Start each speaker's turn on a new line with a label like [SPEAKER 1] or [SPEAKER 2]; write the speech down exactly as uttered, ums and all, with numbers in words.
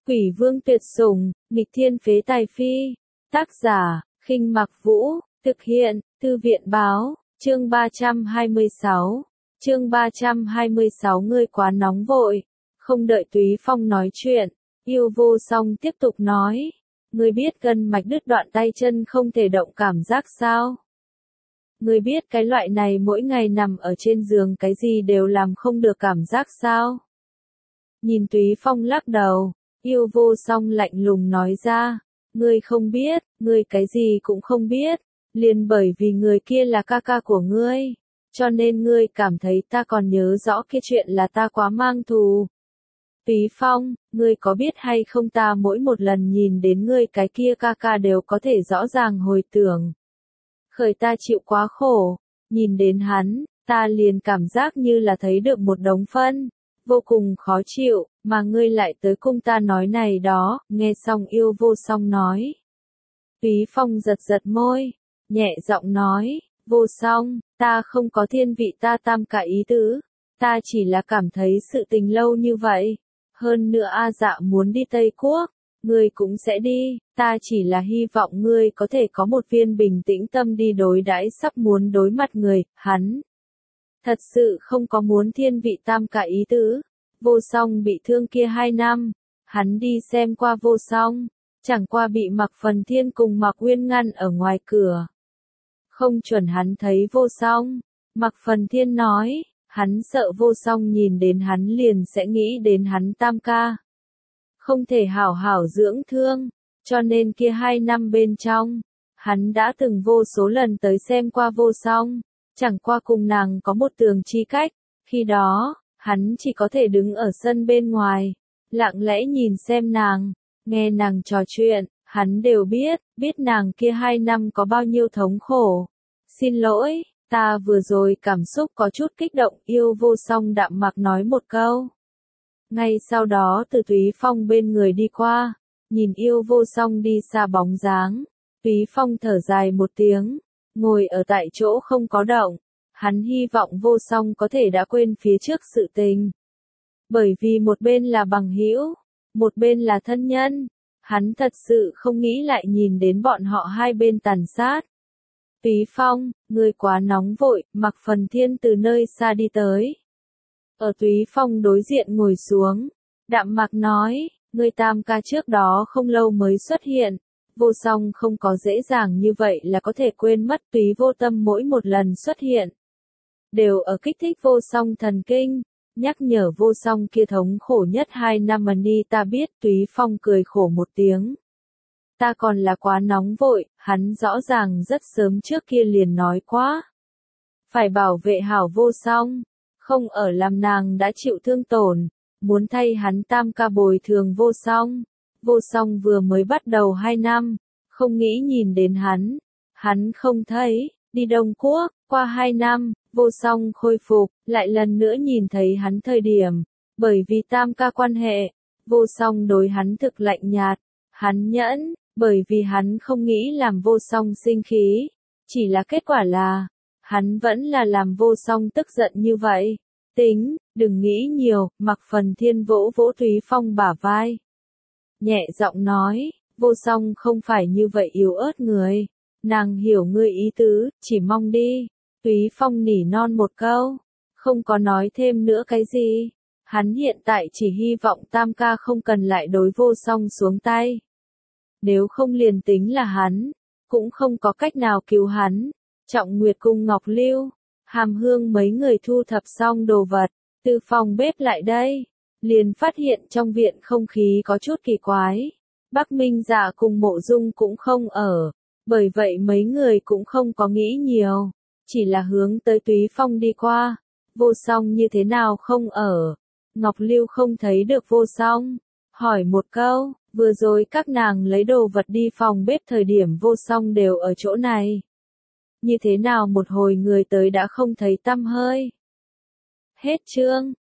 [SPEAKER 1] Quỷ vương tuyệt sủng, nghịch thiên phế tài phi. Tác giả, Khinh Mặc Vũ, thực hiện, Thư viện báo, chương ba trăm hai mươi sáu. Chương ba trăm hai mươi sáu ngươi quá nóng vội. Không đợi Túy Phong nói chuyện, Yêu Vô Song tiếp tục nói. Ngươi biết gân mạch đứt đoạn tay chân không thể động cảm giác sao? Ngươi biết cái loại này mỗi ngày nằm ở trên giường cái gì đều làm không được cảm giác sao? Nhìn Túy Phong lắc đầu, Yêu Vô Song lạnh lùng nói ra. Ngươi không biết, ngươi cái gì cũng không biết, liền bởi vì người kia là ca ca của ngươi, cho nên ngươi cảm thấy ta còn nhớ rõ cái chuyện là ta quá mang thù. Túy Phong, ngươi có biết hay không ta mỗi một lần nhìn đến ngươi cái kia ca ca đều có thể rõ ràng hồi tưởng. Khởi ta chịu quá khổ, nhìn đến hắn, ta liền cảm giác như là thấy được một đống phân, vô cùng khó chịu, mà ngươi lại tới cung ta nói này đó, nghe xong Yêu Vô Song nói. Túy Phong giật giật môi, nhẹ giọng nói, Vô Song, ta không có thiên vị ta tam cả ý tứ, ta chỉ là cảm thấy sự tình lâu như vậy, hơn nữa A Dạ muốn đi Tây Quốc, ngươi cũng sẽ đi, ta chỉ là hy vọng ngươi có thể có một viên bình tĩnh tâm đi đối đãi sắp muốn đối mặt người, hắn. Thật sự không có muốn thiên vị tam cả ý tứ. Vô Song bị thương kia hai năm, hắn đi xem qua Vô Song, chẳng qua bị Mạc Phần Thiên cùng Mạc Uyên ngăn ở ngoài cửa. Không chuẩn hắn thấy Vô Song, Mạc Phần Thiên nói, hắn sợ Vô Song nhìn đến hắn liền sẽ nghĩ đến hắn tam ca. Không thể hảo hảo dưỡng thương, cho nên kia hai năm bên trong, hắn đã từng vô số lần tới xem qua Vô Song, chẳng qua cùng nàng có một tường chi cách, khi đó, hắn chỉ có thể đứng ở sân bên ngoài, lặng lẽ nhìn xem nàng, nghe nàng trò chuyện, hắn đều biết, biết nàng kia hai năm có bao nhiêu thống khổ. Xin lỗi, ta vừa rồi cảm xúc có chút kích động, Yêu Vô Song đạm mạc nói một câu. Ngay sau đó từ Túy Phong bên người đi qua, nhìn Yêu Vô Song đi xa bóng dáng, Túy Phong thở dài một tiếng, ngồi ở tại chỗ không có động. Hắn hy vọng Vô Song có thể đã quên phía trước sự tình. Bởi vì một bên là bằng hữu, một bên là thân nhân, hắn thật sự không nghĩ lại nhìn đến bọn họ hai bên tàn sát. Túy Phong, ngươi quá nóng vội, Mạc Phần Thiên từ nơi xa đi tới. Ở Túy Phong đối diện ngồi xuống, đạm mạc nói, ngươi tam ca trước đó không lâu mới xuất hiện. Vô Song không có dễ dàng như vậy là có thể quên mất Túy Vô Tâm mỗi một lần xuất hiện. Đều ở kích thích Vô Song thần kinh, nhắc nhở Vô Song kia thống khổ nhất hai năm mà đi ta biết. Túy Phong cười khổ một tiếng. Ta còn là quá nóng vội, hắn rõ ràng rất sớm trước kia liền nói quá. Phải bảo vệ hảo Vô Song, không ở làm nàng đã chịu thương tổn, muốn thay hắn tam ca bồi thường Vô Song. Vô Song vừa mới bắt đầu hai năm, không nghĩ nhìn đến hắn, hắn không thấy, đi Đông Quốc, qua hai năm, Vô Song khôi phục, lại lần nữa nhìn thấy hắn thời điểm, bởi vì tam ca quan hệ, Vô Song đối hắn thực lạnh nhạt, hắn nhẫn, bởi vì hắn không nghĩ làm Vô Song sinh khí, chỉ là kết quả là, hắn vẫn là làm Vô Song tức giận như vậy. Tính, đừng nghĩ nhiều, Mạc Phần Thiên vỗ vỗ Túy Phong bả vai. Nhẹ giọng nói, Vô Song không phải như vậy yếu ớt người, nàng hiểu ngươi ý tứ, chỉ mong đi. Túy Phong nỉ non một câu, không có nói thêm nữa cái gì. Hắn hiện tại chỉ hy vọng tam ca không cần lại đối Vô Song xuống tay. Nếu không liền tính là hắn, cũng không có cách nào cứu hắn. Trọng Nguyệt cùng Ngọc Lưu, Hàm Hương mấy người thu thập xong đồ vật, từ phòng bếp lại đây, liền phát hiện trong viện không khí có chút kỳ quái. Bắc Minh Dạ cùng Mộ Dung cũng không ở, bởi vậy mấy người cũng không có nghĩ nhiều, chỉ là hướng tới Túy Phong đi qua. Vô Song như thế nào không ở? Ngọc Lưu không thấy được Vô Song, hỏi một câu, vừa rồi các nàng lấy đồ vật đi phòng bếp thời điểm Vô Song đều ở chỗ này. Như thế nào một hồi người tới đã không thấy tăm hơi? Hết chương.